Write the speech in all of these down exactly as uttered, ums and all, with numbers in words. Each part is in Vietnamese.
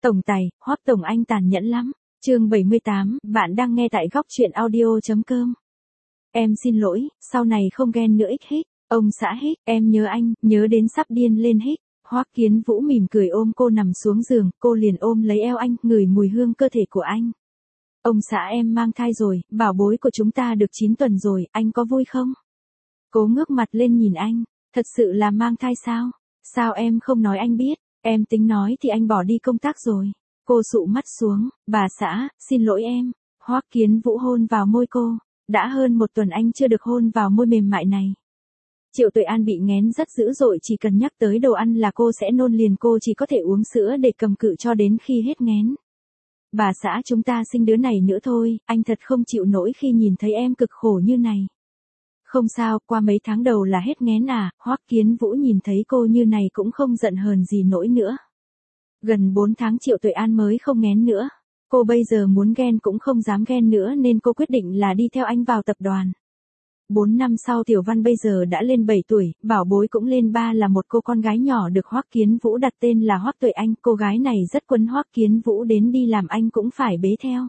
Tổng tài, Hoắc Tổng anh tàn nhẫn lắm. Chương bảy mươi tám, bạn đang nghe tại góc truyện audio.com. Em xin lỗi, sau này không ghen nữa ích hích. Ông xã hích, em nhớ anh, nhớ đến sắp điên lên hích. Hoắc Kiến Vũ mỉm cười ôm cô nằm xuống giường, cô liền ôm lấy eo anh, ngửi mùi hương cơ thể của anh. Ông xã em mang thai rồi, bảo bối của chúng ta được chín tuần rồi, anh có vui không? Cô ngước mặt lên nhìn anh, thật sự là mang thai sao? Sao em không nói anh biết? Em tính nói thì anh bỏ đi công tác rồi. Cô sụ mắt xuống, bà xã, xin lỗi em. Hoắc Kiến Vũ hôn vào môi cô. Đã hơn một tuần anh chưa được hôn vào môi mềm mại này. Triệu Tuệ An bị nghén rất dữ dội, chỉ cần nhắc tới đồ ăn là cô sẽ nôn liền, cô chỉ có thể uống sữa để cầm cự cho đến khi hết nghén. Bà xã, chúng ta sinh đứa này nữa thôi, anh thật không chịu nổi khi nhìn thấy em cực khổ như này. Không sao, qua mấy tháng đầu là hết nghén à. Hoắc Kiến Vũ nhìn thấy cô như này cũng không giận hờn gì nổi nữa. Gần bốn tháng Triệu Tuệ An mới không nghén nữa. Cô bây giờ muốn ghen cũng không dám ghen nữa nên cô quyết định là đi theo anh vào tập đoàn. Bốn năm sau Tiểu Văn bây giờ đã lên bảy tuổi, bảo bối cũng lên ba, là một cô con gái nhỏ được Hoắc Kiến Vũ đặt tên là Hoắc Tuệ Anh. Cô gái này rất quấn Hoắc Kiến Vũ, đến đi làm anh cũng phải bế theo.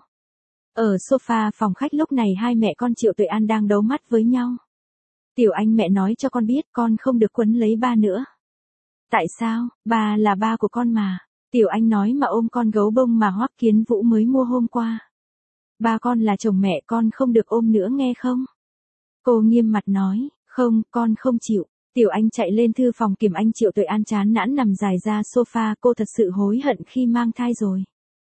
Ở sofa phòng khách lúc này hai mẹ con Triệu Tuệ An đang đấu mắt với nhau. Tiểu Anh, mẹ nói cho con biết con không được quấn lấy ba nữa. Tại sao? Ba là ba của con mà. Tiểu Anh nói mà ôm con gấu bông mà Hoắc Kiến Vũ mới mua hôm qua. Ba con là chồng mẹ, con không được ôm nữa nghe không? Cô nghiêm mặt nói, không, con không chịu. Tiểu Anh chạy lên thư phòng kiểm anh. Triệu Tuệ An chán nản nằm dài ra sofa, cô thật sự hối hận khi mang thai rồi.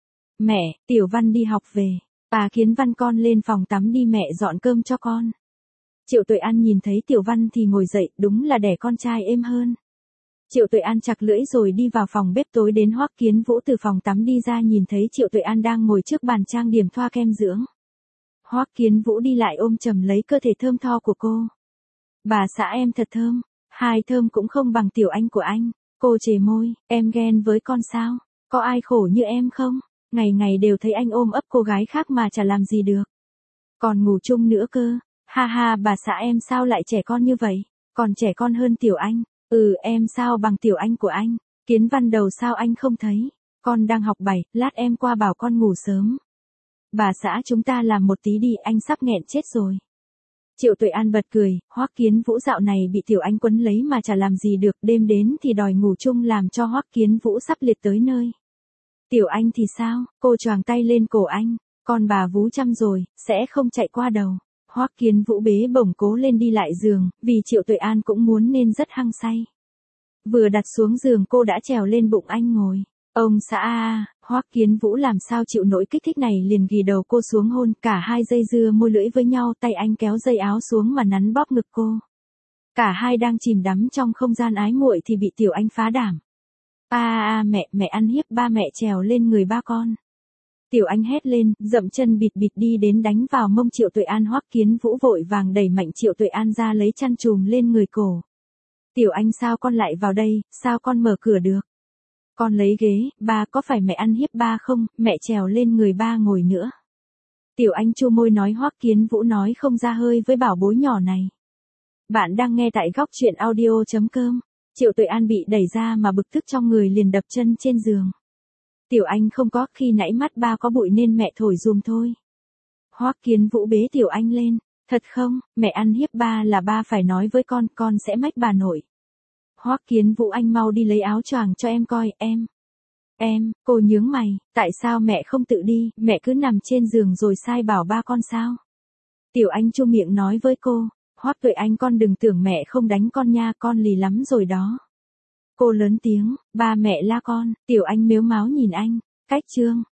Mẹ, Tiểu Văn đi học về. Bà Kiến Văn, con lên phòng tắm đi, mẹ dọn cơm cho con. Triệu Tuệ An nhìn thấy Tiểu Văn thì ngồi dậy, đúng là đẻ con trai êm hơn. Triệu Tuệ An chặt lưỡi rồi đi vào phòng bếp. Tối đến Hoắc Kiến Vũ từ phòng tắm đi ra nhìn thấy Triệu Tuệ An đang ngồi trước bàn trang điểm thoa kem dưỡng. Hoắc Kiến Vũ đi lại ôm chầm lấy cơ thể thơm tho của cô. Bà xã, em thật thơm. Hai thơm cũng không bằng Tiểu Anh của anh. Cô chề môi, em ghen với con sao? Có ai khổ như em không? Ngày ngày đều thấy anh ôm ấp cô gái khác mà chả làm gì được. Còn ngủ chung nữa cơ. Ha ha, bà xã em sao lại trẻ con như vậy? Còn trẻ con hơn Tiểu Anh. Ừ, em sao bằng Tiểu Anh của anh? Kiến Văn đầu sao anh không thấy? Con đang học bài, lát em qua bảo con ngủ sớm. Bà xã, chúng ta làm một tí đi, anh sắp nghẹn chết rồi. Triệu Tuệ An bật cười, Hoắc Kiến Vũ dạo này bị Tiểu Anh quấn lấy mà chả làm gì được, đêm đến thì đòi ngủ chung làm cho Hoắc Kiến Vũ sắp liệt tới nơi. Tiểu Anh thì sao? Cô choàng tay lên cổ anh, con bà vú chăm rồi, sẽ không chạy qua đầu. Hoắc Kiến Vũ bế bổng cố lên đi lại giường, vì Triệu Tuệ An cũng muốn nên rất hăng say. Vừa đặt xuống giường cô đã trèo lên bụng anh ngồi. Ông xã a, Hoắc Kiến Vũ làm sao chịu nổi kích thích này, liền ghì đầu cô xuống hôn, cả hai dây dưa môi lưỡi với nhau, tay anh kéo dây áo xuống mà nắn bóp ngực cô. Cả hai đang chìm đắm trong không gian ái muội thì bị Tiểu Anh phá đảm. A a, mẹ, mẹ ăn hiếp ba, mẹ trèo lên người ba con. Tiểu Anh hét lên, dậm chân bịt bịt đi đến đánh vào mông Triệu Tuệ An. Hoắc Kiến Vũ vội vàng đẩy mạnh Triệu Tuệ An ra lấy chăn trùm lên người cổ. Tiểu Anh, sao con lại vào đây, sao con mở cửa được? Con lấy ghế, ba, có phải mẹ ăn hiếp ba không? Mẹ trèo lên người ba ngồi nữa. Tiểu Anh chu môi nói. Hoắc Kiến Vũ nói không ra hơi với bảo bối nhỏ này. Bạn đang nghe tại góc truyện audio.com. Triệu Tuệ An bị đẩy ra mà bực tức trong người liền đập chân trên giường. Tiểu Anh không có, khi nãy mắt ba có bụi nên mẹ thổi dùm thôi. Hoắc Kiến Vũ bế Tiểu Anh lên. Thật không, mẹ ăn hiếp ba là ba phải nói với con, con sẽ mách bà nội. Hoắc Kiến Vũ, anh mau đi lấy áo choàng cho em coi, em. Em, cô nhướng mày, tại sao mẹ không tự đi, mẹ cứ nằm trên giường rồi sai bảo ba con sao? Tiểu Anh chu miệng nói với cô, Hoắc Tuệ Anh, con đừng tưởng mẹ không đánh con nha, con lì lắm rồi đó. Cô lớn tiếng, ba mẹ la con. Tiểu Anh mếu máo nhìn anh, cách chương.